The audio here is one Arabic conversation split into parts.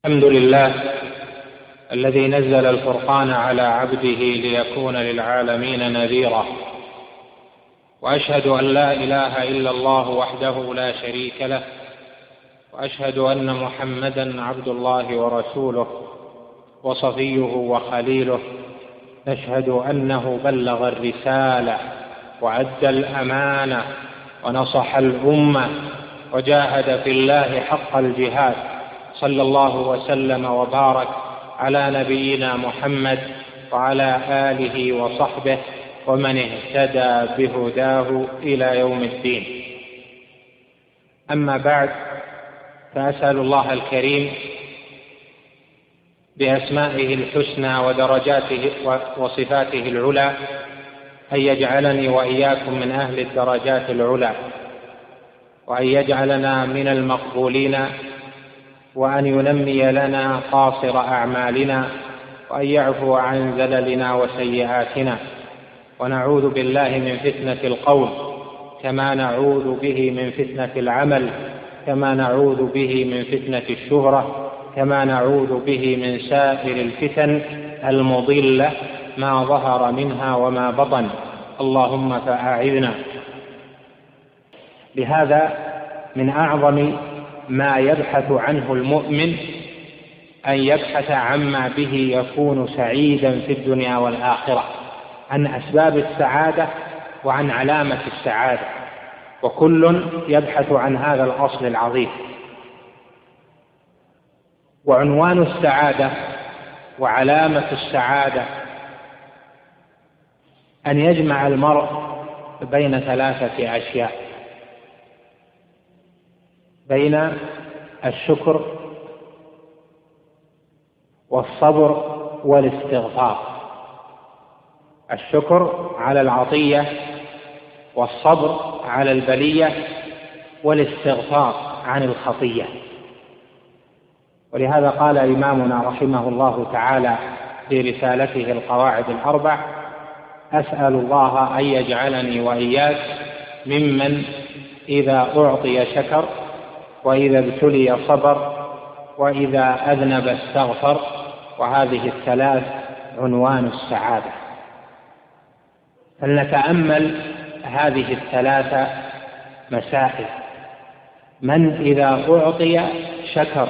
الحمد لله الذي نزل الفرقان على عبده ليكون للعالمين نذيرا، وأشهد أن لا إله إلا الله وحده لا شريك له، وأشهد أن محمدا عبد الله ورسوله وصفيه وخليله. نشهد أنه بلغ الرسالة وأدى الأمانة ونصح الأمة وجاهد في الله حق الجهاد، صلى الله وسلم وبارك على نبينا محمد وعلى آله وصحبه ومن اهتدى بهداه إلى يوم الدين. أما بعد، فأسأل الله الكريم بأسمائه الحسنى ودرجاته وصفاته العلى أن يجعلني وإياكم من أهل الدرجات العلى، وأن يجعلنا من المقبولين، وأن ينمي لنا قاصر أعمالنا، وأن يعفو عن زللنا وسيئاتنا. ونعوذ بالله من فتنة القول، كما نعوذ به من فتنة العمل، كما نعوذ به من فتنة الشهرة، كما نعوذ به من سائر الفتن المضلة ما ظهر منها وما بطن. اللهم فأعذنا. لهذا من أعظم ما يبحث عنه المؤمن أن يبحث عما به يكون سعيدا في الدنيا والآخرة، عن أسباب السعادة وعن علامة السعادة، وكل يبحث عن هذا الأصل العظيم. وعنوان السعادة وعلامة السعادة أن يجمع المرء بين ثلاثة أشياء: بين الشكر والصبر والاستغفار. الشكر على العطية، والصبر على البلية، والاستغفار عن الخطية. ولهذا قال إمامنا رحمه الله تعالى في رسالته القواعد الأربع: أسأل الله أن يجعلني وإياك ممن إذا أعطي شكر، وإذا ابتلي صبر، وإذا أذنب استغفر. وهذه الثلاث عنوان السعادة. فلنتأمل هذه الثلاث مسائل: من إذا أعطي شكر،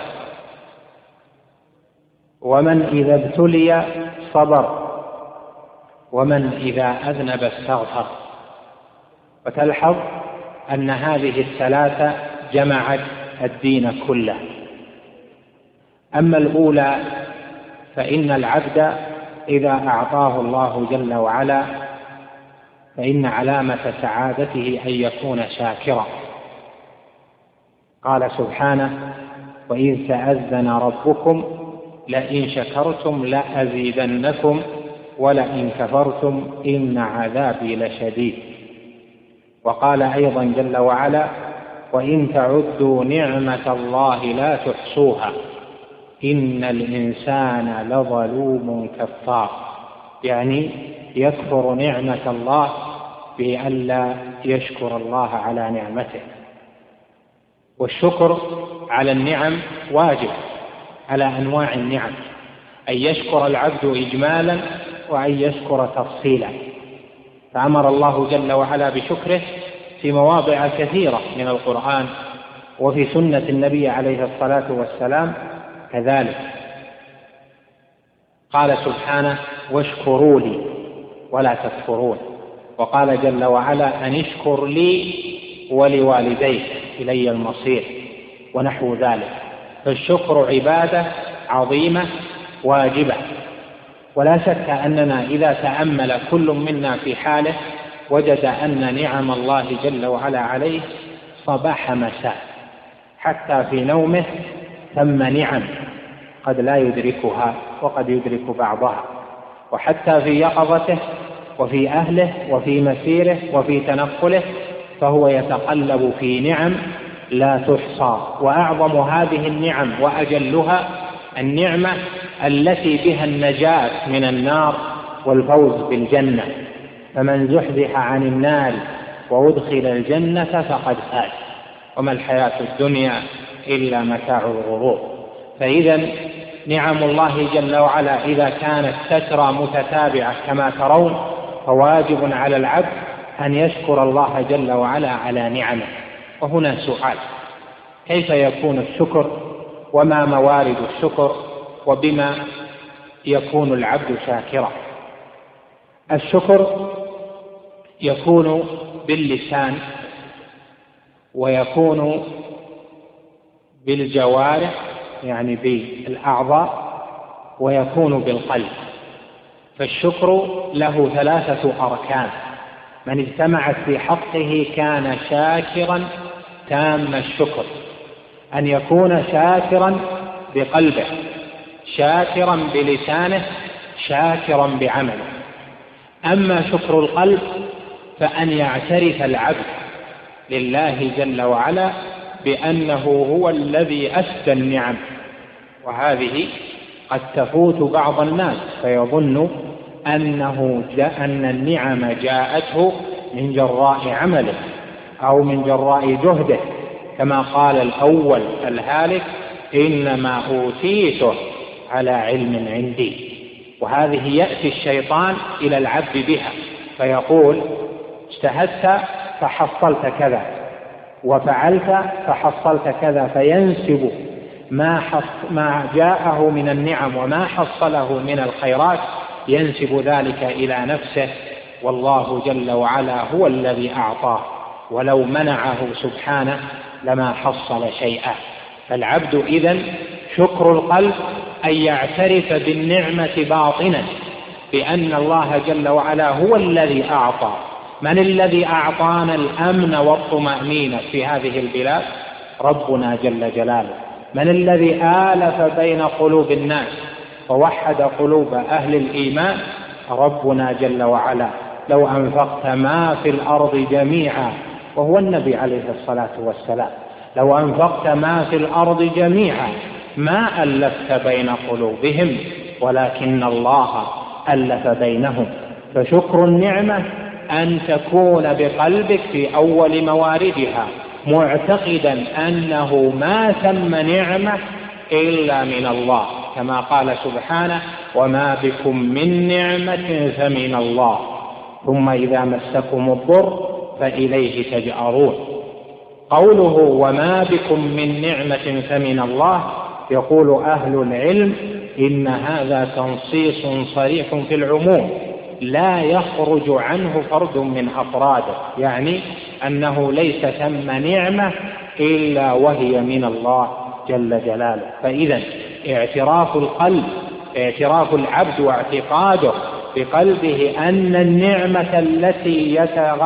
ومن إذا ابتلي صبر، ومن إذا أذنب استغفر. وتلحظ أن هذه الثلاثة جمعت الدين كله. أما الأولى فإن العبد إذا أعطاه الله جل وعلا فإن علامة سعادته أن يكون شاكرا. قال سبحانه: وإذ تأذن ربكم لئن شكرتم لأزيدنكم ولئن كفرتم إن عذابي لشديد. وقال أيضا جل وعلا: وإن تعدوا نعمة الله لا تحصوها إن الإنسان لظلوم كفار، يعني يكفر نعمة الله بألا يشكر الله على نعمته. والشكر على النعم واجب على أنواع النعم، أن يشكر العبد إجمالا وأن يشكر تفصيلا. فأمر الله جل وعلا بشكره في مواضع كثيرة من القرآن، وفي سنة النبي عليه الصلاة والسلام كذلك. قال سبحانه: واشكروا لي ولا تكفرون. وقال جل وعلا: أن اشكر لي ولوالديك إلي المصير، ونحو ذلك. فالشكر عبادة عظيمة واجبة، ولا شك أننا إذا تأمل كل منا في حاله وجد أن نعم الله جل وعلا عليه صباح مساء، حتى في نومه ثم نعم قد لا يدركها وقد يدرك بعضها، وحتى في يقظته وفي أهله وفي مسيره وفي تنقله فهو يتقلب في نعم لا تحصى. وأعظم هذه النعم وأجلها النعمة التي بها النجاة من النار والفوز بالجنة. فمن زحزح عن النار وأدخل الجنة فقد فاز، وما الحياة الدنيا إلا متاع الغرور. فإذا نعم الله جل وعلا إذا كانت تترى متتابعة كما ترون فواجب على العبد أن يشكر الله جل وعلا على نعمه. وهنا سؤال: كيف يكون الشكر وما موارد الشكر وبما يكون العبد شاكرا؟ الشكر يكون باللسان ويكون بالجوارح يعني بالأعضاء ويكون بالقلب. فالشكر له 3 أركان، من اجتمعت في حقه كان شاكرا تام الشكر: أن يكون شاكرا بقلبه، شاكرا بلسانه، شاكرا بعمله. أما شكر القلب فأن يعترف العبد لله جل وعلا بأنه هو الذي أسدى النعم، وهذه قد تفوت بعض الناس فيظن أن النعم جاءته من جراء عمله أو من جراء جهده، كما قال الأول الهالك: إنما أوتيته على علم عندي. وهذه يأتي الشيطان إلى العبد بها فيقول: اجتهدت فحصلت كذا، وفعلت فحصلت كذا، فينسب ما جاءه من النعم وما حصله من الخيرات ينسب ذلك إلى نفسه، والله جل وعلا هو الذي أعطاه، ولو منعه سبحانه لما حصل شيئا. فالعبد إذن شكر القلب أن يعترف بالنعمة باطنا بأن الله جل وعلا هو الذي أعطى. من الذي أعطانا الأمن والطمأنينة في هذه البلاد؟ ربنا جل جلاله. من الذي آلف بين قلوب الناس ووحد قلوب أهل الإيمان؟ ربنا جل وعلا. لو أنفقت ما في الأرض جميعا، وهو النبي عليه الصلاة والسلام، لو أنفقت ما في الأرض جميعا ما ألفت بين قلوبهم ولكن الله ألف بينهم. فشكر النعمة أن تكون بقلبك في أول مواردها معتقدا أنه ما ثم نعمة إلا من الله، كما قال سبحانه: وما بكم من نعمة فمن الله، ثم إذا مسكم الضر فإليه تجأرون. قوله وما بكم من نعمة فمن الله، يقول أهل العلم إن هذا تنصيص صريح في العموم لا يخرج عنه فرد من أفراده، يعني أنه ليس ثم نعمة إلا وهي من الله جل جلاله. فإذا اعتراف القلب، اعتراف العبد واعتقاده بقلبه أن النعمة التي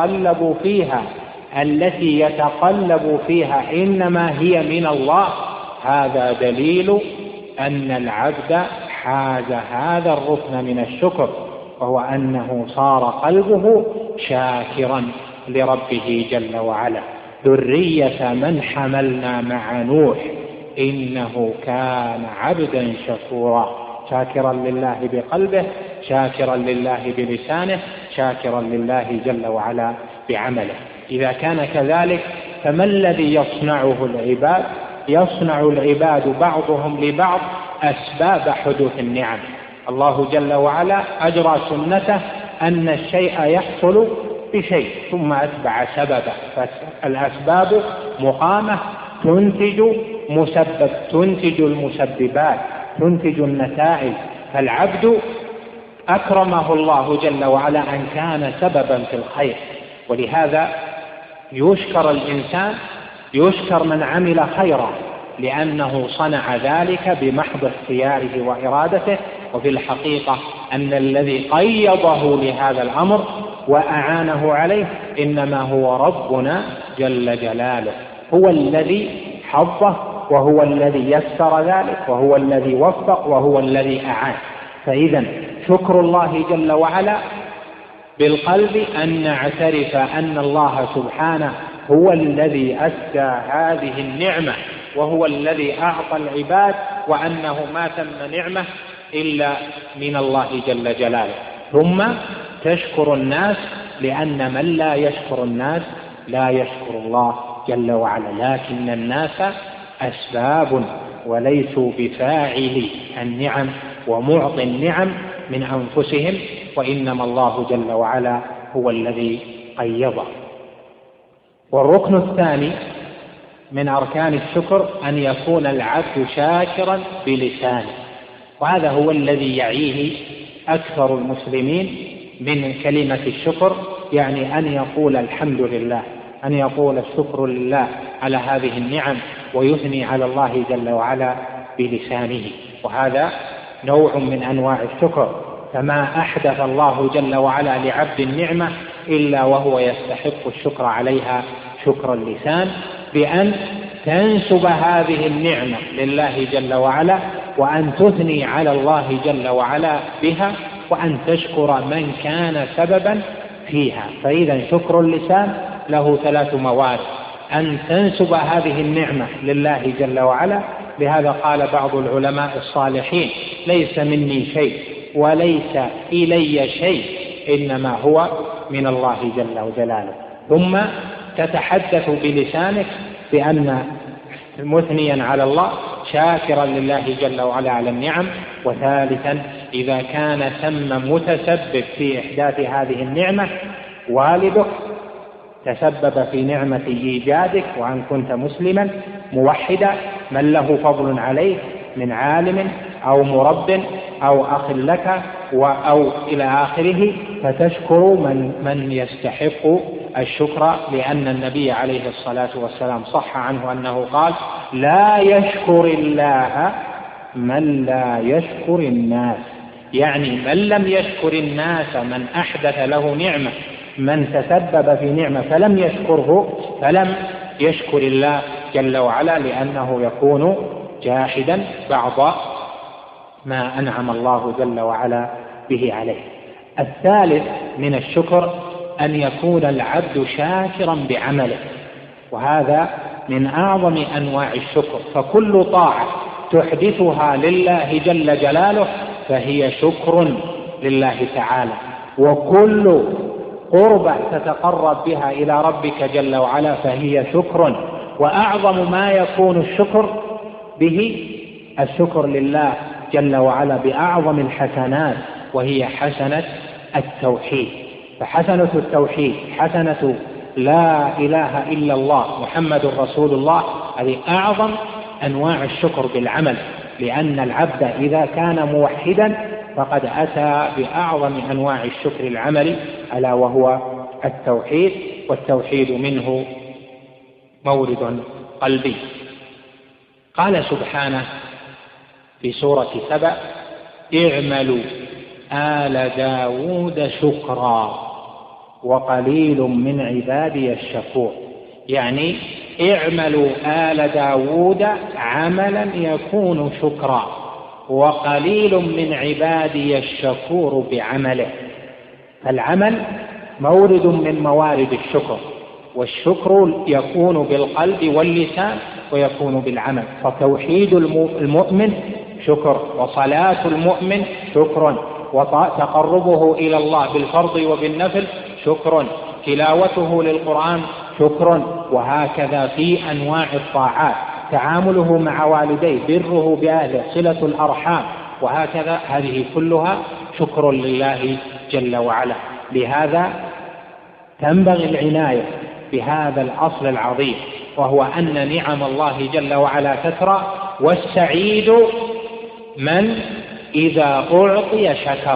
يتقلب فيها إنما هي من الله، هذا دليل أن العبد حاز هذا الركن من الشكر، وهو أنه صار قلبه شاكرا لربه جل وعلا. ذرية من حملنا مع نوح إنه كان عبدا شكورا، شاكرا لله بقلبه، شاكرا لله بلسانه، شاكرا لله جل وعلا بعمله. إذا كان كذلك فما الذي يصنعه العباد؟ يصنع العباد بعضهم لبعض أسباب حدوث النعم. الله جل وعلا أجرى سنته أن الشيء يحصل بشيء ثم أتبع سببه، فالأسباب مقامة تنتج مسبب، تنتج المسببات، تنتج النتائج. فالعبد أكرمه الله جل وعلا أن كان سببا في الخير، ولهذا يشكر الإنسان، يشكر من عمل خيرا لأنه صنع ذلك بمحض اختياره وإرادته. وفي الحقيقة أن الذي قيضه لهذا الأمر وأعانه عليه إنما هو ربنا جل جلاله، هو الذي حظه وهو الذي يسر ذلك وهو الذي وفق وهو الذي أعان. فإذا شكر الله جل وعلا بالقلب أن نعترف أن الله سبحانه هو الذي أسدى هذه النعمة وهو الذي أعطى العباد، وأنه ما تم نعمة إلا من الله جل جلاله. ثم تشكر الناس، لأن من لا يشكر الناس لا يشكر الله جل وعلا، لكن الناس أسباب وليسوا بفاعل النعم ومعطي النعم من أنفسهم، وإنما الله جل وعلا هو الذي قيضه. والركن الثاني من أركان الشكر أن يكون العبد شاكرا بلسانه، وهذا هو الذي يعيه أكثر المسلمين من كلمة الشكر، يعني أن يقول الحمد لله، أن يقول الشكر لله على هذه النعم ويثني على الله جل وعلا بلسانه، وهذا نوع من أنواع الشكر. فما أحدث الله جل وعلا لعبد النعمة إلا وهو يستحق الشكر عليها شكر اللسان، بأن تنسب هذه النعمة لله جل وعلا، وأن تثني على الله جل وعلا بها، وأن تشكر من كان سببا فيها. فإذا شكر اللسان له 3 موارد: أن تنسب هذه النعمة لله جل وعلا، لهذا قال بعض العلماء الصالحين: ليس مني شيء وليس إلي شيء، إنما هو من الله جل جلاله. ثم تتحدث بلسانك بأن مثنيا على الله شاكرا لله جل وعلا على النعم. وثالثا، إذا كان ثم متسبب في إحداث هذه النعمة والدك تسبب في نعمة إيجادك، وأن كنت مسلما موحدا، من له فضل عليك من عالم أو مرب أو أخ لك أو إلى آخره، فتشكر من يستحق الشكر، لأن النبي عليه الصلاة والسلام صح عنه أنه قال: لا يشكر الله من لا يشكر الناس. يعني من لم يشكر الناس، من أحدث له نعمة، من تسبب في نعمة فلم يشكره، فلم يشكر الله جل وعلا، لأنه يكون جاحدا بعض ما أنعم الله جل وعلا به عليه. الثالث من الشكر أن يكون العبد شاكرا بعمله، وهذا من أعظم أنواع الشكر. فكل طاعة تحدثها لله جل جلاله فهي شكر لله تعالى، وكل قربة تتقرب بها إلى ربك جل وعلا فهي شكر. وأعظم ما يكون الشكر به الشكر لله جل وعلا بأعظم الحسنات، وهي حسنة التوحيد. فحسنة التوحيد، حسنة لا إله إلا الله محمد رسول الله، هذه أعظم أنواع الشكر بالعمل، لأن العبد إذا كان موحدا فقد أتى بأعظم أنواع الشكر العملي، ألا وهو التوحيد، والتوحيد منه مورد قلبي. قال سبحانه في سورة سبأ: اعملوا آل داود شكرا وقليل من عبادي الشكور. يعني اعملوا آل داود عملا يكون شكرا، وقليل من عبادي الشكور بعمله. فالعمل مورد من موارد الشكر، والشكر يكون بالقلب واللسان ويكون بالعمل. فتوحيد المؤمن شكر، وصلاة المؤمن شكر، وتقربه إلى الله بالفرض وبالنفل شكر، تلاوته للقرآن شكر، وهكذا في أنواع الطاعات، تعامله مع والديه، بره بأهله، صلة الأرحام، وهكذا، هذه كلها شكر لله جل وعلا. لهذا تنبغي العناية بهذا الأصل العظيم، وهو أن نعم الله جل وعلا كثرة، والسعيد من إذا أعطي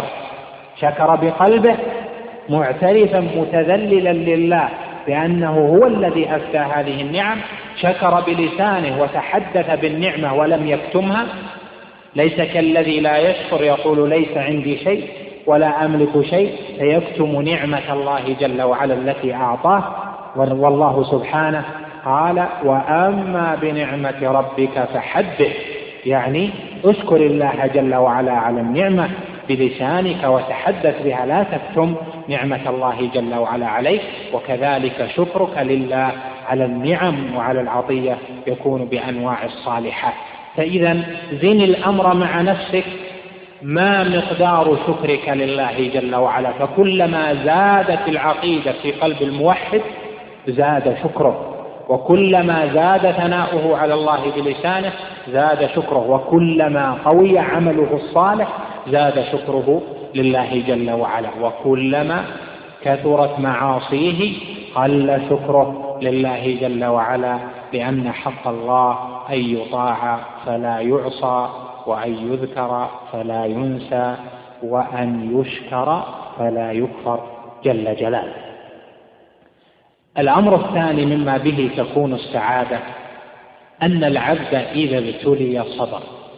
شكر بقلبه معترفا متذللا لله بأنه هو الذي أفتى هذه النعم، شكر بلسانه وتحدث بالنعمة ولم يكتمها. ليس كالذي لا يشكر يقول ليس عندي شيء ولا أملك شيء، فيكتم نعمة الله جل وعلا التي أعطاه. والله سبحانه قال: وأما بنعمة ربك فحدث. يعني اشكر الله جل وعلا على النعمة بلسانك وتحدث بها، لا تكتم نعمة الله جل وعلا عليك. وكذلك شكرك لله على النعم وعلى العطية يكون بأنواع الصالحات. فإذا زن الأمر مع نفسك، ما مقدار شكرك لله جل وعلا؟ فكلما زادت العقيدة في قلب الموحد زاد شكره، وكلما زاد ثناؤه على الله بلسانه زاد شكره، وكلما قوي عمله الصالح زاد شكره لله جل وعلا، وكلما كثرت معاصيه قل شكره لله جل وعلا، لأن حق الله أن يطاع فلا يعصى، وأن يذكر فلا ينسى، وأن يشكر فلا يكفر جل جلاله. الأمر الثاني مما به تكون السعادة أن العبد إذا ابتلي صبر،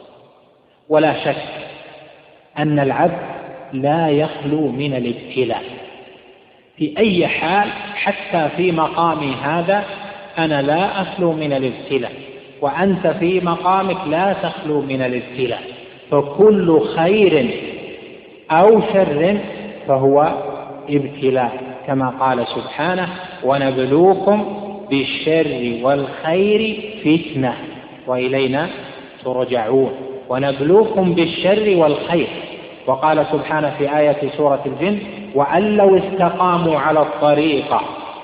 ولا شك أن العبد لا يخلو من الابتلاء في أي حال، حتى في مقامي هذا أنا لا أخلو من الابتلاء، وأنت في مقامك لا تخلو من الابتلاء، فكل خير أو شر فهو ابتلاء، كما قال سبحانه: ونبلوكم بالشر والخير فتنة وإلينا ترجعون. ونبلوكم بالشر والخير. وقال سبحانه في آية سورة الجن: وأن لو استقاموا على الطريقة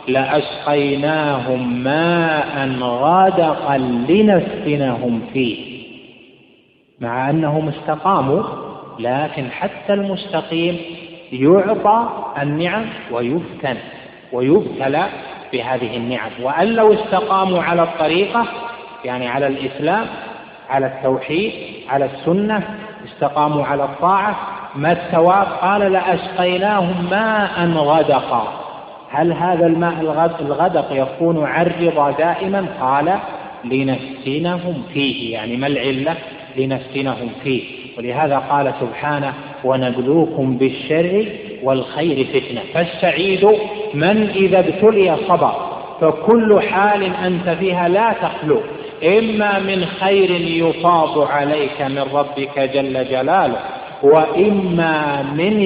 لأسقيناهم ماء غدقا لنفتنهم فيه. مع أنهم استقاموا، لكن حتى المستقيم يعطى النعم ويفتن ويبتلى بهذه النعم. وأن لو استقاموا على الطريقة، يعني على الإسلام، على التوحيد، على السنة، استقاموا على الطاعة، ما الثواب؟ قال: لأسقيناهم ماء غدقا. هل هذا الماء الغدق يكون عرض دائما؟ قال: لنفتنهم فيه. يعني ما العلة؟ لنفتنهم فيه. ولهذا قال سبحانه: ونبلوكم بالشر والخير فتنة. فالسعيد من إذا ابتلي صبر، فكل حال أنت فيها لا تخلو إما من خير يفاض عليك من ربك جل جلاله، وإما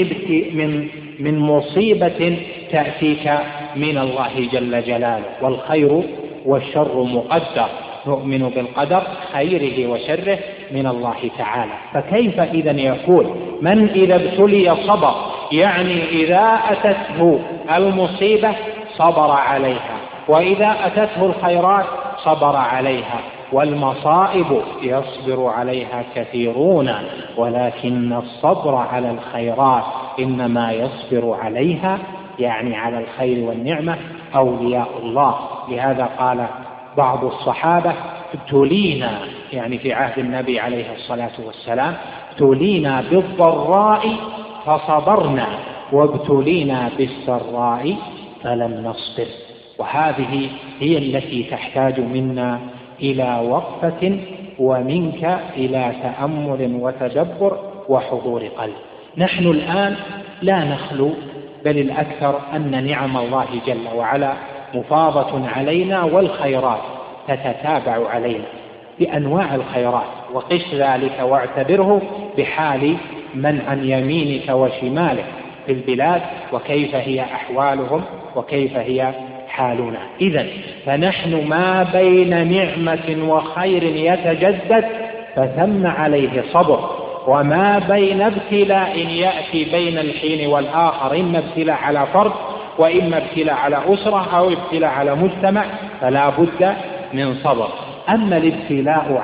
من مصيبة تأتيك من الله جل جلاله. والخير والشر مقدر، نؤمن بالقدر خيره وشره من الله تعالى. فكيف إذن يقول من إذا ابتلي صبر؟ يعني إذا أتته المصيبة صبر عليها، وإذا أتته الخيرات صبر عليها. والمصائب يصبر عليها كثيرون، ولكن الصبر على الخيرات إنما يصبر عليها، يعني على الخير والنعمة، أولياء الله. لهذا قال بعض الصحابة: ابتلينا، يعني في عهد النبي عليه الصلاة والسلام، ابتلينا بالضراء فصبرنا، وابتلينا بالسراء فلم نصبر. وهذه هي التي تحتاج منا إلى وقفة، ومنك إلى تأمل وتدبر وحضور قلب. نحن الآن لا نخلو، بل الأكثر أن نعم الله جل وعلا مفاضة علينا، والخيرات تتتابع علينا بأنواع الخيرات. وقس ذلك واعتبره بحال من عن يمينك وشمالك في البلاد، وكيف هي أحوالهم وكيف هي حالنا. إذن فنحن ما بين نعمة وخير يتجدد فثم عليه صبر، وما بين ابتلاء يأتي بين الحين والآخر، إما ابتلاء على فرد، وإما ابتلاء على أسرة، أو ابتلاء على مجتمع، فلا بد من صبر. أما الابتلاء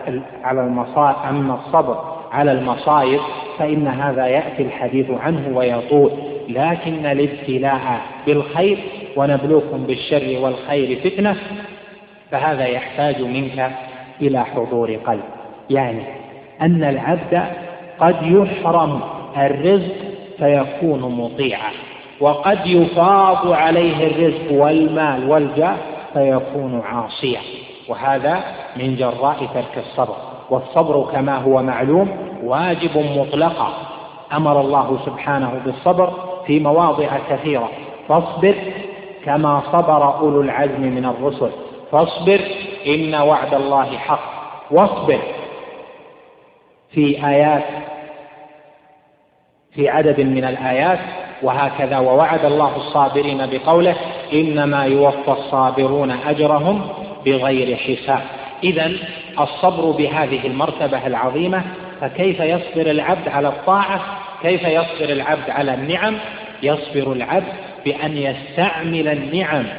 أما الصبر على المصائب فإن هذا يأتي الحديث عنه ويطول، لكن الابتلاء بالخير: ونبلوكم بالشر والخير فتنة، فهذا يحتاج منك إلى حضور قلب. يعني أن العبد قد يحرم الرزق فيكون مطيعا، وقد يفاض عليه الرزق والمال والجاه فيكون عاصيا، وهذا من جراء ترك الصبر. والصبر كما هو معلوم واجب مطلقا، أمر الله سبحانه بالصبر في مواضع كثيرة: فاصبر كما صبر أولو العزم من الرسل، فاصبر إن وعد الله حق، واصبر في عدد من الآيات. وهكذا ووعد الله الصابرين بقوله: إنما يوفى الصابرون أجرهم بغير حساب. إذن الصبر بهذه المرتبة العظيمة. فكيف يصبر العبد على الطاعة؟ كيف يصبر العبد على النعم؟ يصبر العبد بأن يستعمل النعم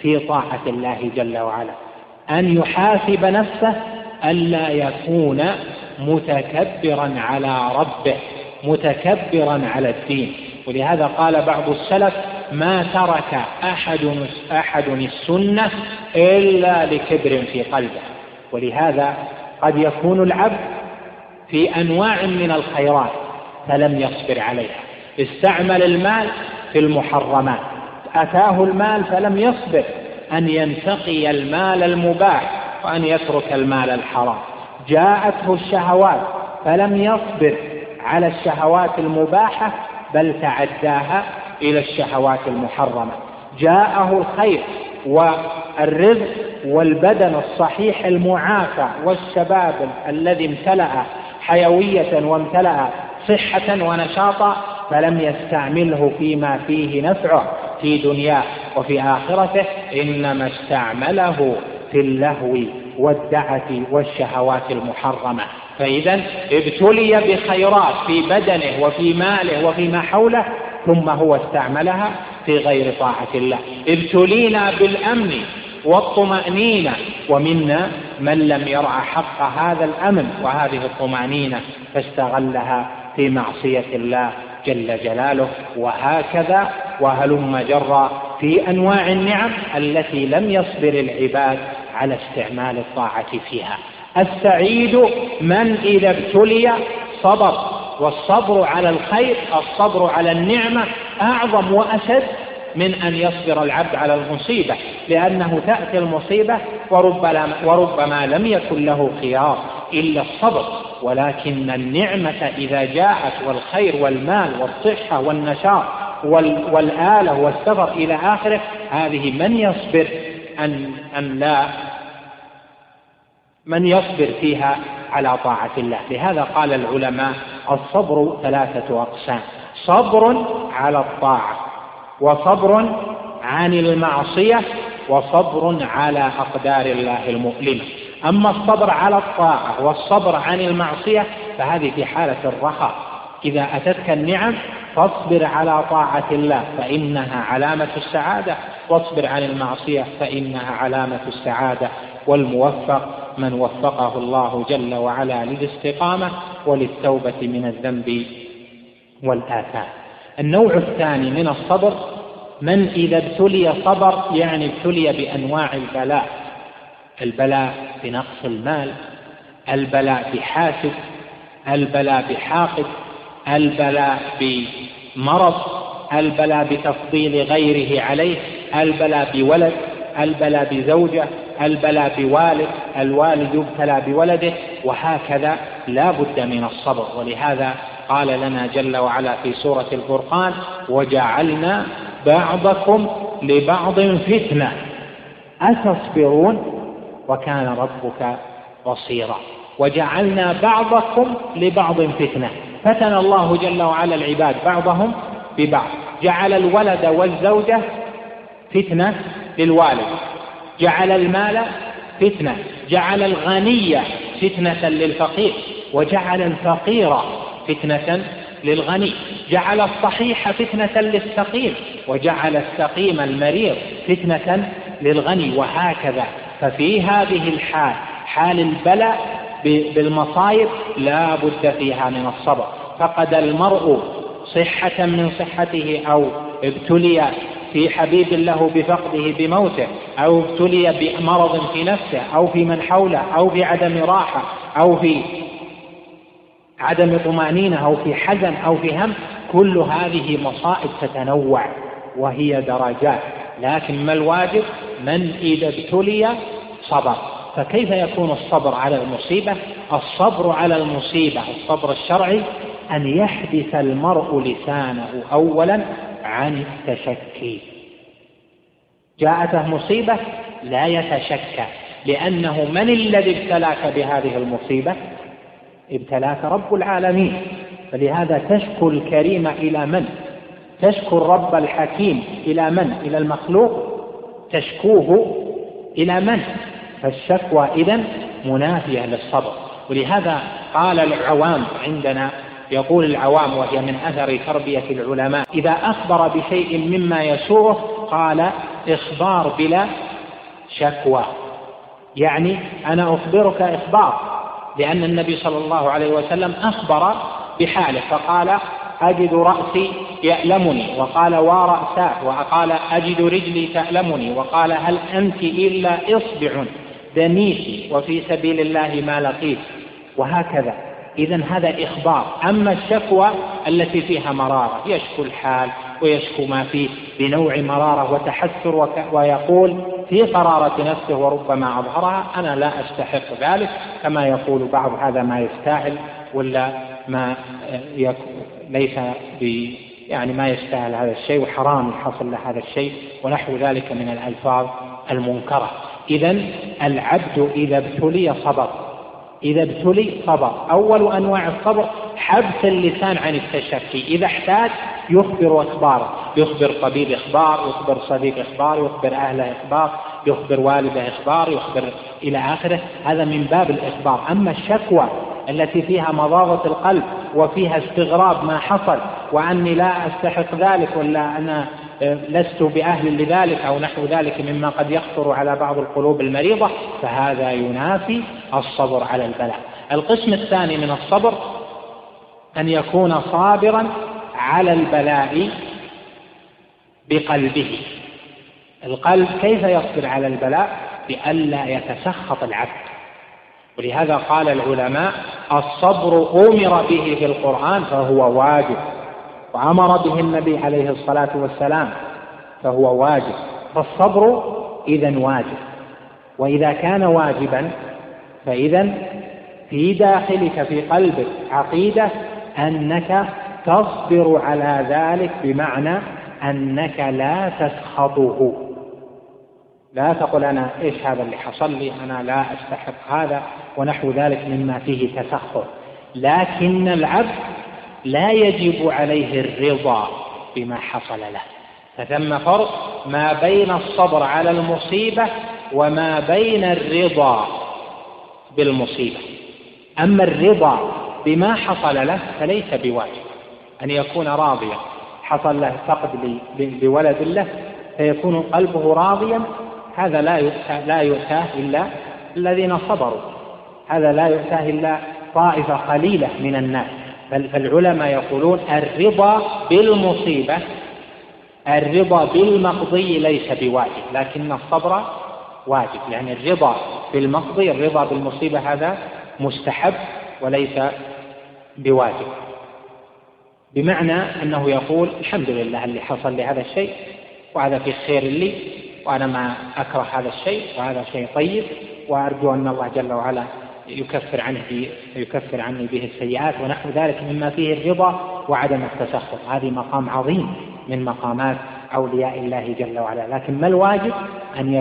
في طاعة الله جل وعلا، أن يحاسب نفسه ألا يكون متكبرا على ربه، متكبرا على الدين. ولهذا قال بعض السلف: ما ترك أحد السنة إلا لكبر في قلبه. ولهذا قد يكون العبد في أنواع من الخيرات فلم يصبر عليها، استعمل المال في المحرمات، أتاه المال فلم يصبر أن ينتقي المال المباح وأن يترك المال الحرام، جاءته الشهوات فلم يصبر على الشهوات المباحة بل تعداها إلى الشهوات المحرمة، جاءه الخير والرزق والبدن الصحيح المعافى والشباب الذي امتلأ حيوية وامتلأ صحة ونشاطا فلم يستعمله فيما فيه نفعه في دنياه وفي آخرته، إنما استعمله في اللهو والدعة والشهوات المحرمة. فإذا ابتلي بخيرات في بدنه وفي ماله وفيما حوله ثم هو استعملها في غير طاعة الله. ابتلينا بالأمن والطمأنينة ومنا من لم يرعى حق هذا الأمن وهذه الطمأنينة فاستغلها في معصية الله جل جلاله. وهكذا وهلم جرا في أنواع النعم التي لم يصبر العباد على استعمال الطاعة فيها. السعيد من إذا ابتلي صبر، والصبر على الخير، الصبر على النعمة أعظم وأشد من أن يصبر العبد على المصيبة، لأنه تأتي المصيبة وربما لم يكن له خيار إلا الصبر، ولكن النعمة إذا جاءت والخير والمال والصحة والنشاط والآلة والسفر إلى آخره، هذه من يصبر فيها على طاعة الله. لهذا قال العلماء: الصبر 3 أقسام: صبر على الطاعة، وصبر عن المعصية، وصبر على أقدار الله المؤلمة. أما الصبر على الطاعة والصبر عن المعصية فهذه في حالة الرخاء، إذا أتتك النعم فاصبر على طاعة الله فإنها علامة السعادة، واصبر عن المعصية فإنها علامة السعادة. والموفق من وفقه الله جل وعلا للاستقامة وللتوبة من الذنب والآثام. النوع الثاني من الصبر من إذا ابتلي صبر، يعني ابتلي بأنواع البلاء: البلاء بنقص المال، البلاء بحاسد، البلاء بحاقد، البلاء بمرض، البلاء بتفضيل غيره عليه، البلاء بولد، البلاء بزوجة، البلاء بوالد، الوالد يبتلى بولده، وهكذا لا بد من الصبر. ولهذا قال لنا جل وعلا في سورة الفرقان: وجعلنا بعضكم لبعض فتنة أتصبرون وكان ربك بصيرا. وجعلنا بعضكم لبعض فتنة، فتن الله جل وعلا العباد بعضهم ببعض، جعل الولد والزوجة فتنة للوالد، جعل المال فتنة، جعل الغني فتنة للفقير، وجعل الفقير فتنة للغني، جعل الصحيح فتنة للسقيم، وجعل السقيم المريض فتنة للغني، وهكذا. ففي هذه الحال، حال البلاء بالمصائب، لا بد فيها من الصبر. فقد المرء صحة من صحته، أو ابتلي في حبيب له بفقده بموته، أو ابتلي بمرض في نفسه أو في من حوله، أو في عدم راحة، أو في عدم طمأنينة، أو في حزن، أو في هم. كل هذه مصائب تتنوع وهي درجات، لكن ما الواجب؟ من إذا ابتلي صبر. فكيف يكون الصبر على المصيبة؟ الصبر على المصيبة، الصبر الشرعي، أن يحبس المرء لسانه أولا عن التشكي. جاءته مصيبة لا يتشكى، لأنه من الذي ابتلاك بهذه المصيبة؟ ابتلاك رب العالمين. فلهذا تشكو الكريم إلى من؟ تشكو الرب الحكيم إلى من؟ إلى المخلوق؟ تشكوه إلى من؟ فالشكوى إذن منافية للصبر. ولهذا قال العوام عندنا، يقول العوام وهي من أثر تربية العلماء: إذا أخبر بشيء مما يسوءه قال: إخبار بلا شكوى، يعني أنا أخبرك إخبار، لأن النبي صلى الله عليه وسلم أخبر بحاله فقال أجد رأسي يألمني، وقال ورأساه، وقال أجد رجلي تألمني، وقال هل أنت إلا إصبع دنيت وفي سبيل الله ما لقيت، وهكذا. إذن هذا إخبار. أما الشكوى التي فيها مرارة، يشكو الحال ويشكو ما فيه بنوع مرارة وتحسر، ويقول في قرارة نفسه وربما أظهرها أنا لا أستحق ذلك، كما يقول بعض هذا ما يستاهل ولا ما ليس يعني ما يستاهل هذا الشيء وحرام يحصل له هذا الشيء ونحو ذلك من الألفاظ المنكرة. إذن العبد إذا ابتلي صبر، إذا ابتلي صبر. أول أنواع الصبر حبس اللسان عن التشكي، إذا احتاج يخبر أخباره، يخبر طبيب إخبار، يخبر صديق إخبار، يخبر أهله إخبار، يخبر والده إخبار، يخبر إلى آخره، هذا من باب الإخبار. أما الشكوى التي فيها مضاغة القلب وفيها استغراب ما حصل وأني لا أستحق ذلك ولا أنا لست بأهل لذلك أو نحو ذلك مما قد يخطر على بعض القلوب المريضة، فهذا ينافي الصبر على البلاء. القسم الثاني من الصبر أن يكون صابرا على البلاء بقلبه. القلب كيف يصبر على البلاء؟ بألا يتسخط العبد. ولهذا قال العلماء الصبر أمر به في القرآن فهو واجب، وأمر به النبي عليه الصلاة والسلام فهو واجب. فالصبر إذن واجب، وإذا كان واجبا فإذن في داخلك في قلبك عقيدة أنك تصبر على ذلك، بمعنى أنك لا تسخطه، لا تقول أنا إيش هذا اللي حصل لي، أنا لا أستحق هذا ونحو ذلك مما فيه تسخط. لكن العبد لا يجب عليه الرضا بما حصل له، فثم فرق ما بين الصبر على المصيبة وما بين الرضا بالمصيبة. أما الرضا بما حصل له فليس بواجب، أن يكون راضيا، حصل له فقد لولد له فيكون قلبه راضيا، هذا لا يؤتاه إلا الذين صبروا، هذا لا يؤتاه إلا طائفة قليلة من الناس. فالعلماء يقولون الرضا بالمصيبة، الرضا بالمقضي ليس بواجب، لكن الصبر واجب. يعني الرضا بالمقضي، الرضا بالمصيبة هذا مستحب وليس بواجب، بمعنى أنه يقول الحمد لله اللي حصل لي هذا الشيء وهذا في خير لي، وأنا ما أكره هذا الشيء وهذا شيء طيب، وأرجو أن الله جل وعلا يكفر عني به السيئات ونحو ذلك مما فيه الرضا وعدم التسخط. هذه مقام عظيم من مقامات أولياء الله جل وعلا. لكن ما الواجب؟ أن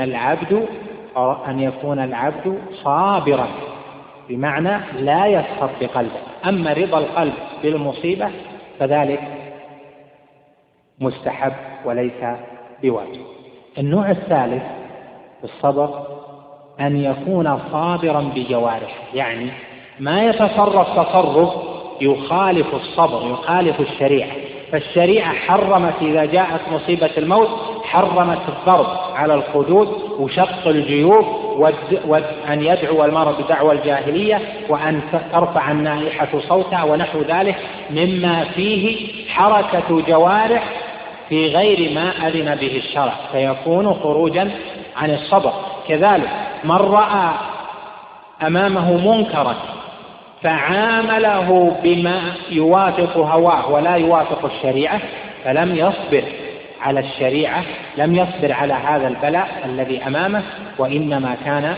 يكون العبد صابرا، بمعنى لا يسخط بقلبه. أما رضا القلب بالمصيبة فذلك مستحب وليس بواجب. النوع الثالث بالصبر أن يكون صابرا بجوارحه، يعني ما يتصرف تصرف يخالف الصبر، يخالف الشريعة. فالشريعة حرمت إذا جاءت مصيبة الموت حرمت الضرب على الخدود وشق الجيوب وأن يدعو المرء بدعوى الجاهلية وأن ترفع النائحة صوتها ونحو ذلك مما فيه حركة جوارح في غير ما أذن به الشرع، فيكون خروجا عن الصبر. كذلك من رأى أمامه منكرا فعامله بما يوافق هواه ولا يوافق الشريعة فلم يصبر على الشريعة، لم يصبر على هذا البلاء الذي أمامه، وإنما كان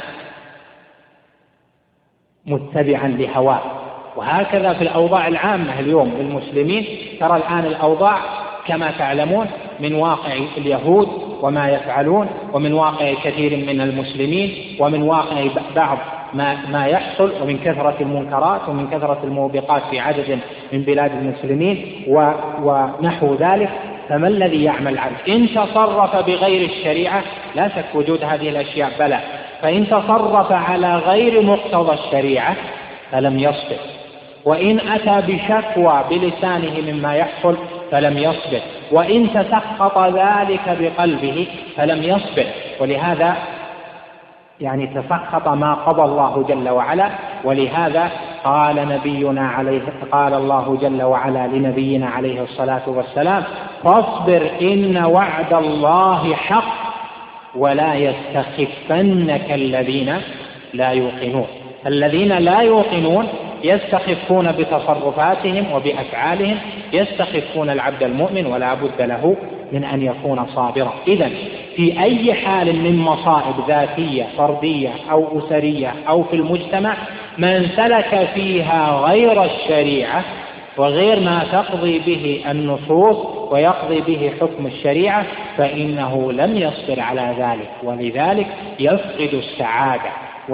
متبعا لهواه. وهكذا في الأوضاع العامة اليوم للمسلمين. ترى الآن الأوضاع كما تعلمون من واقع اليهود وما يفعلون، ومن واقع كثير من المسلمين، ومن واقع بعض ما يحصل، ومن كثرة المنكرات ومن كثرة الموبقات في عدد من بلاد المسلمين ونحو ذلك. فما الذي يعمل عنه؟ إن تصرف بغير الشريعة لا شك وجود هذه الأشياء بلى، فإن تصرف على غير مقتضى الشريعة فلم يصبر، وإن أتى بشكوى بلسانه مما يحصل فلم يصبر، وإن تسخط ذلك بقلبه فلم يصبر. ولهذا يعني تسخط ما قضى الله جل وعلا. ولهذا قال الله جل وعلا لنبينا عليه الصلاة والسلام: فاصبر إن وعد الله حق ولا يستخفنك الذين لا يوقنون. الذين لا يوقنون يستخفون بتصرفاتهم وبأفعالهم، يستخفون العبد المؤمن، ولا بد له من أن يكون صابرا. إذن في أي حال من مصائب ذاتية فردية أو أسرية أو في المجتمع، من سلك فيها غير الشريعة وغير ما تقضي به النصوص ويقضي به حكم الشريعة فإنه لم يصبر على ذلك، ولذلك يفقد السعادة.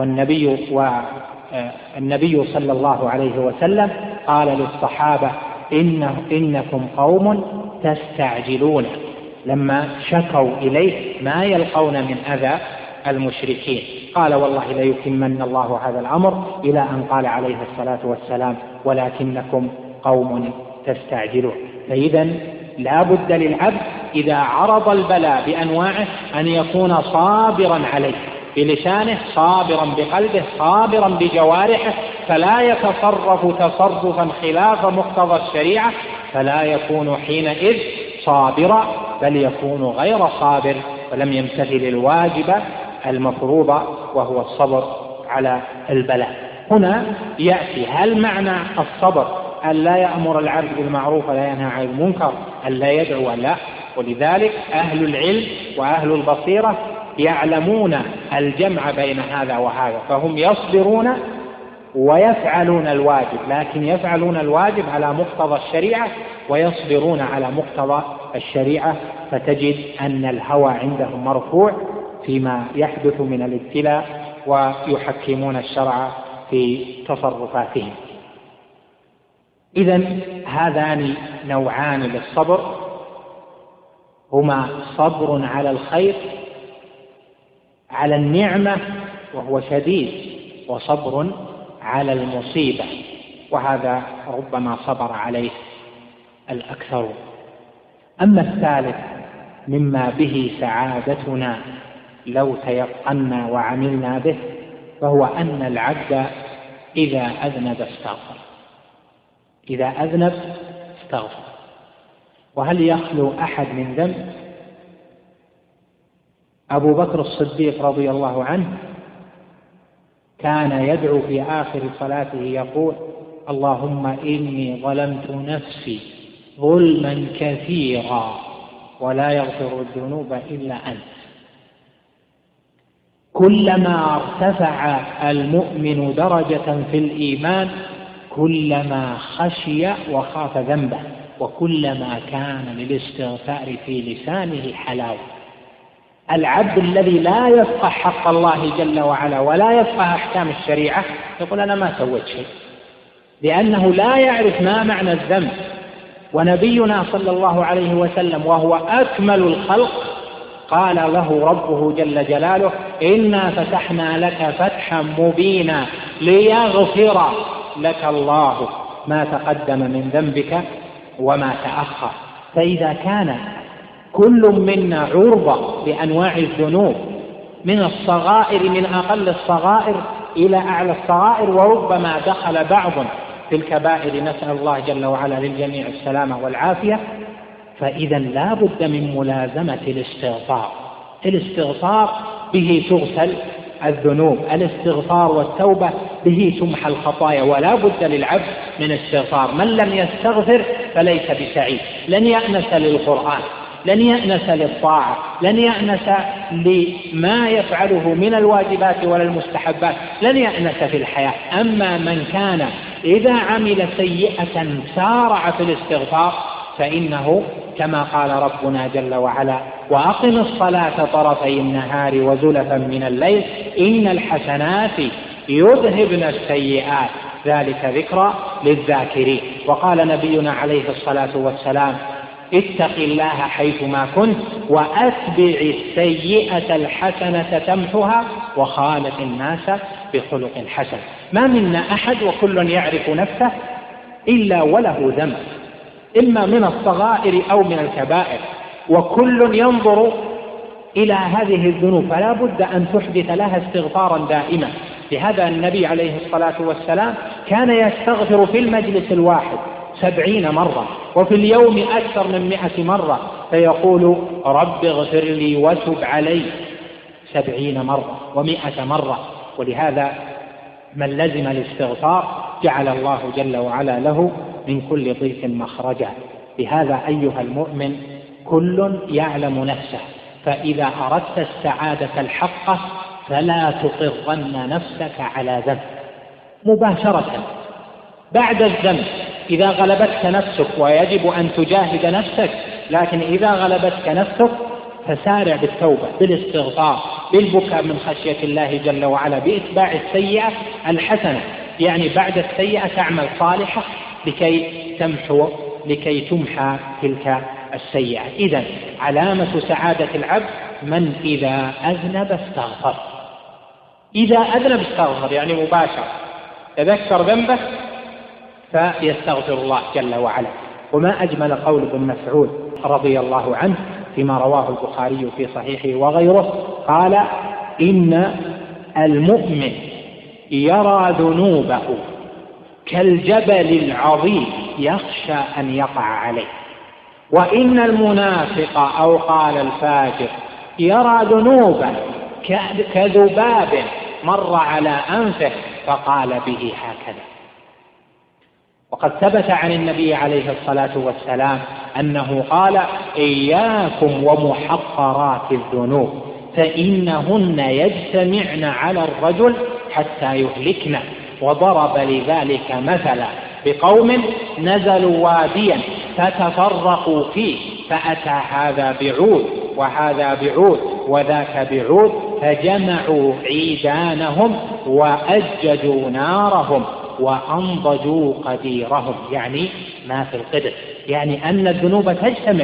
والنبي صلى الله عليه وسلم قال للصحابة: إنكم قوم تستعجلون، لما شكوا إليه ما يلقون من أذى المشركين. قال: والله ليتمن الله هذا الأمر، إلى أن قال عليه الصلاة والسلام: ولكنكم قوم تستعجلون. فإذا لا بد للعبد إذا عرض البلاء بأنواعه أن يكون صابرا عليه بلسانه، صابرا بقلبه، صابرا بجوارحه، فلا يتصرف تصرفا خلاف مقتضى الشريعة، فلا يكون حينئذ صابرا، بل يكون غير صابر ولم يمتثل الواجب المفروض وهو الصبر على البلاء. هنا يأتي: هل معنى الصبر أن لا يأمر العبد بالمعروف ولا ينهى عن المنكر، أن لا يدعو؟ لا. ولذلك أهل العلم وأهل البصيرة يعلمون الجمع بين هذا وهذا، فهم يصبرون ويفعلون الواجب، لكن يفعلون الواجب على مقتضى الشريعة ويصبرون على مقتضى الشريعة، فتجد أن الهوى عندهم مرفوع فيما يحدث من الابتلاء ويحكمون الشرع في تصرفاتهم. إذن هذان نوعان للصبر، هما صبر على الخير على النعمة وهو شديد، وصبر على المصيبة، وهذا ربما صبر عليه الأكثر. أما الثالث مما به سعادتنا لو تيقنا وعملنا به، فهو أن العبد إذا أذنب استغفر. إذا أذنب استغفر. وهل يخلو أحد من ذنب؟ أبو بكر الصديق رضي الله عنه كان يدعو في آخر صلاته يقول: اللهم إني ظلمت نفسي ظلما كثيرا ولا يغفر الذنوب إلا أنت. كلما ارتفع المؤمن درجة في الإيمان كلما خشي وخاف ذنبه، وكلما كان للاستغفار في لسانه حلاوة. العبد الذي لا يفقه حق الله جل وعلا ولا يفقه أحكام الشريعة يقول: أنا ما سويت شيء، لأنه لا يعرف ما معنى الذنب. ونبينا صلى الله عليه وسلم وهو أكمل الخلق قال له ربه جل جلاله: إنا فتحنا لك فتحا مبينا ليغفر لك الله ما تقدم من ذنبك وما تأخر. فإذا كان كل منا عرضة لأنواع الذنوب، من الصغائر، من أقل الصغائر إلى أعلى الصغائر، وربما دخل بعض في الكبائر، نسأل الله جل وعلا للجميع السلامة والعافية، فإذا لا بد من ملازمة الاستغفار. الاستغفار به تغسل الذنوب، الاستغفار والتوبة به تمحى الخطايا، ولا بد للعبد من استغفار. من لم يستغفر فليس بسعيد، لن يأنس للقرآن، لن يأنس للطاعة، لن يأنس لما يفعله من الواجبات ولا المستحبات، لن يأنس في الحياة. أما من كان إذا عمل سيئة سارع في الاستغفار فإنه كما قال ربنا جل وعلا: وأقم الصلاة طرفي النهار وزلفا من الليل إن الحسنات يذهبن السيئات ذلك ذكرى للذاكرين. وقال نبينا عليه الصلاة والسلام: اتق الله حيثما كنت وأتبع السيئة الحسنة تمحها وخالق الناس بخلق حسن. ما منا أحد وكل يعرف نفسه إلا وله ذنب، إما من الصغائر أو من الكبائر، وكل ينظر إلى هذه الذنوب، فلا بد أن تحدث لها استغفارا دائما. لهذا النبي عليه الصلاة والسلام كان يستغفر في المجلس الواحد 70 مرة، وفي اليوم أكثر من 100 مرة، فيقول رب اغفر لي وتب علي 70 مرة و100 مرة. ولهذا من لزم الاستغفار جعل الله جل وعلا له من كل ضيق مخرجا. لهذا أيها المؤمن كل يعلم نفسه، فإذا أردت السعادة الحقة فلا تقرن نفسك على ذنب مباشرة بعد الذنب. إذا غلبتك نفسك ويجب أن تجاهد نفسك، لكن إذا غلبتك نفسك فسارع بالتوبة، بالاستغفار، بالبكاء من خشية الله جل وعلا، بإتباع السيئة الحسنة، يعني بعد السيئة تعمل صالحة لكي تمحى تلك السيئة. إذن علامة سعادة العبد من إذا أذنب استغفر. إذا أذنب استغفر يعني مباشر، تذكر ذنبه فيستغفر الله جل وعلا. وما أجمل قول ابن مسعود رضي الله عنه فيما رواه البخاري في صحيحه وغيره، قال إن المؤمن يرى ذنوبه كالجبل العظيم يخشى أن يقع عليه، وإن المنافق أو قال الفاجر يرى ذنوبه كذباب مر على أنفه فقال به هكذا. وقد ثبت عن النبي عليه الصلاة والسلام أنه قال إياكم ومحقرات الذنوب فإنهن يجتمعن على الرجل حتى يهلكن. وضرب لذلك مثلا بقوم نزلوا واديا فتفرقوا فيه، فأتى هذا بعود وهذا بعود وذاك بعود، فجمعوا عيدانهم وأججوا نارهم وأنضجوا قديرهم، يعني ما في القدر، يعني أن الذنوب تجتمع،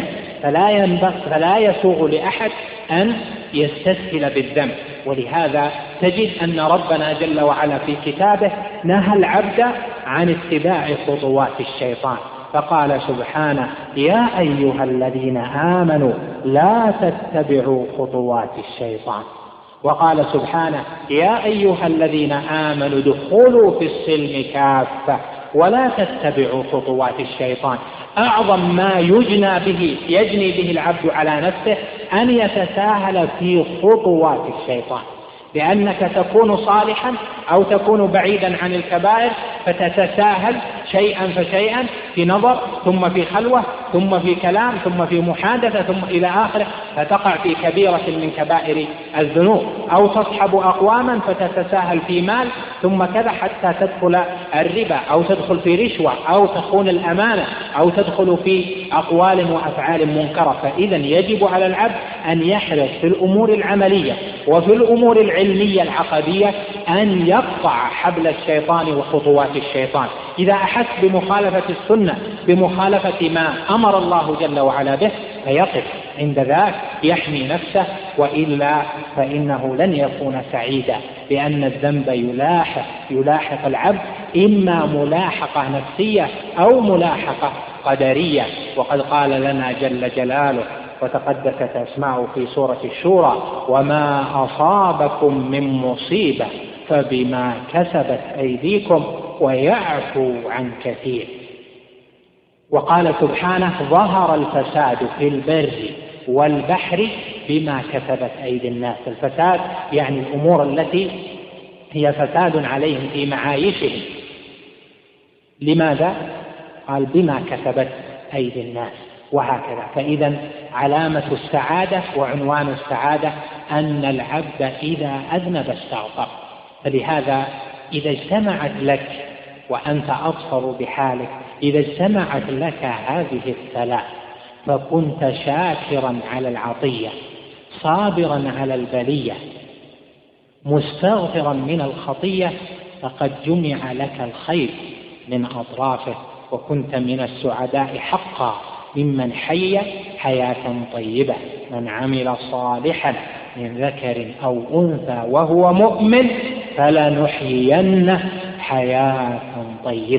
فلا يسوغ لأحد أن يستسهل بالذنب. ولهذا تجد أن ربنا جل وعلا في كتابه نهى العبد عن اتباع خطوات الشيطان، فقال سبحانه يا أيها الذين آمنوا لا تتبعوا خطوات الشيطان. وقال سبحانه يا أيها الذين آمنوا ادخلوا في السلم كافة ولا تتبعوا خطوات الشيطان. أعظم ما يجني به العبد على نفسه أن يتساهل في خطوات الشيطان، لأنك تكون صالحا أو تكون بعيدا عن الكبائر فتتساهل شيئا فشيئا، في نظر ثم في خلوة ثم في كلام ثم في محادثة ثم إلى آخره، فتقع في كبيرة من كبائر الذنوب. أو تصحب أقواما فتتساهل في مال ثم كذا حتى تدخل الربا أو تدخل في رشوة أو تخون الأمانة أو تدخل في أقوال وأفعال منكرة. فإذا يجب على العبد أن يحرص في الأمور العملية وفي الأمور العلمية العقدية أن يقطع حبل الشيطان وخطوات الشيطان. إذا أحس بمخالفة السنة بمخالفة ما أمر الله جل وعلا به فيقف عند ذاك يحمي نفسه، وإلا فإنه لن يكون سعيدا، لأن الذنب يلاحق العبد إما ملاحقة نفسية أو ملاحقة قدرية. وقد قال لنا جل جلاله وتقدست أسماؤه في سورة الشورى وما أصابكم من مصيبة فبما كسبت أيديكم ويعفو عن كثير. وقال سبحانه ظهر الفساد في البر والبحر بما كسبت أيدي الناس. الفساد يعني الأمور التي هي فساد عليهم في معايشهم. لماذا؟ قال بما كسبت أيدي الناس، وهكذا. فإذا علامة السعادة وعنوان السعادة أن العبد إذا أذنب استغفر. فلهذا إذا اجتمعت لك وأنت أبصر بحالك، إذا اجتمعت لك هذه الثلاث فكنت شاكرا على العطية صابرا على البلية مستغفرا من الخطية، فقد جمع لك الخير من أطرافه، وكنت من السعداء حقا ممن حي حياة طيبة. من عمل صالحا من ذكر أو أنثى وهو مؤمن فلنحيينه حياة طيبة.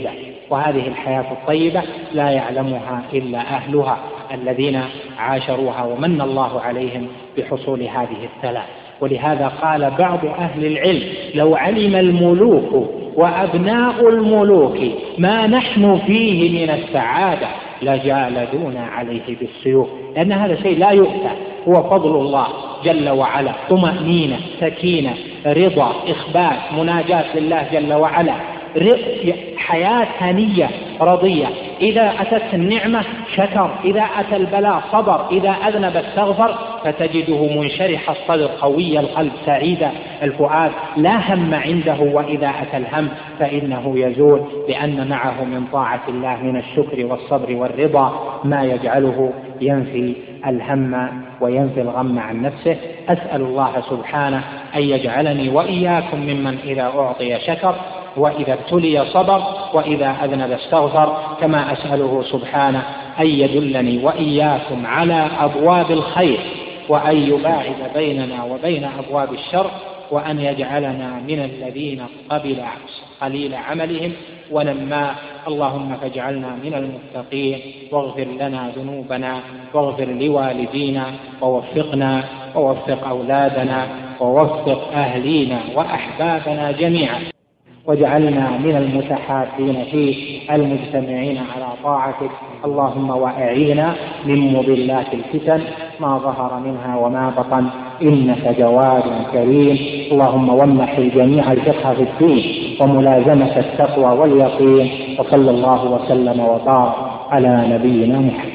وهذه الحياة الطيبة لا يعلمها إلا أهلها الذين عاشروها ومن الله عليهم بحصول هذه الثلاث. ولهذا قال بعض أهل العلم: لو علم الملوك وأبناء الملوك ما نحن فيه من السعادة لجالدونا عليه بالسيوف. لأن هذا شيء لا يؤتى، هو فضل الله جل وعلا، طمأنينة، سكينة، رضا، إخبات، مناجاة لله جل وعلا، حياة هنية رضية. إذا أتت النعمة شكر، إذا أتى البلاء صبر، إذا أذنب استغفر، فتجده منشرح الصدر قوي القلب سعيد الفؤاد لا هم عنده، وإذا أتى الهم فإنه يزول، لأن معه من طاعة الله من الشكر والصبر والرضا ما يجعله ينفي الهم وينفي الغم عن نفسه. أسأل الله سبحانه أن يجعلني وإياكم ممن إذا أعطي شكر، وإذا ابتلي صبر، وإذا أذنب استغفر، كما أسأله سبحانه أن يدلني وإياكم على أبواب الخير، وأن يباعد بيننا وبين أبواب الشر، وأن يجعلنا من الذين قبل قليل عملهم ونما. اللهم فاجعلنا من المتقين، واغفر لنا ذنوبنا، واغفر لوالدينا، ووفقنا ووفق أولادنا، ووفق أهلينا وأحبابنا جميعا، واجعلنا من المتحابين فيه المجتمعين على طاعتك. اللهم وأعينا من مضلات الفتن ما ظهر منها وما بطن، إنك جواد كريم. اللهم ومح الجميع الفقه في الدين وملازمة التقوى واليقين، وصلى الله وسلم وبارك على نبينا محمد.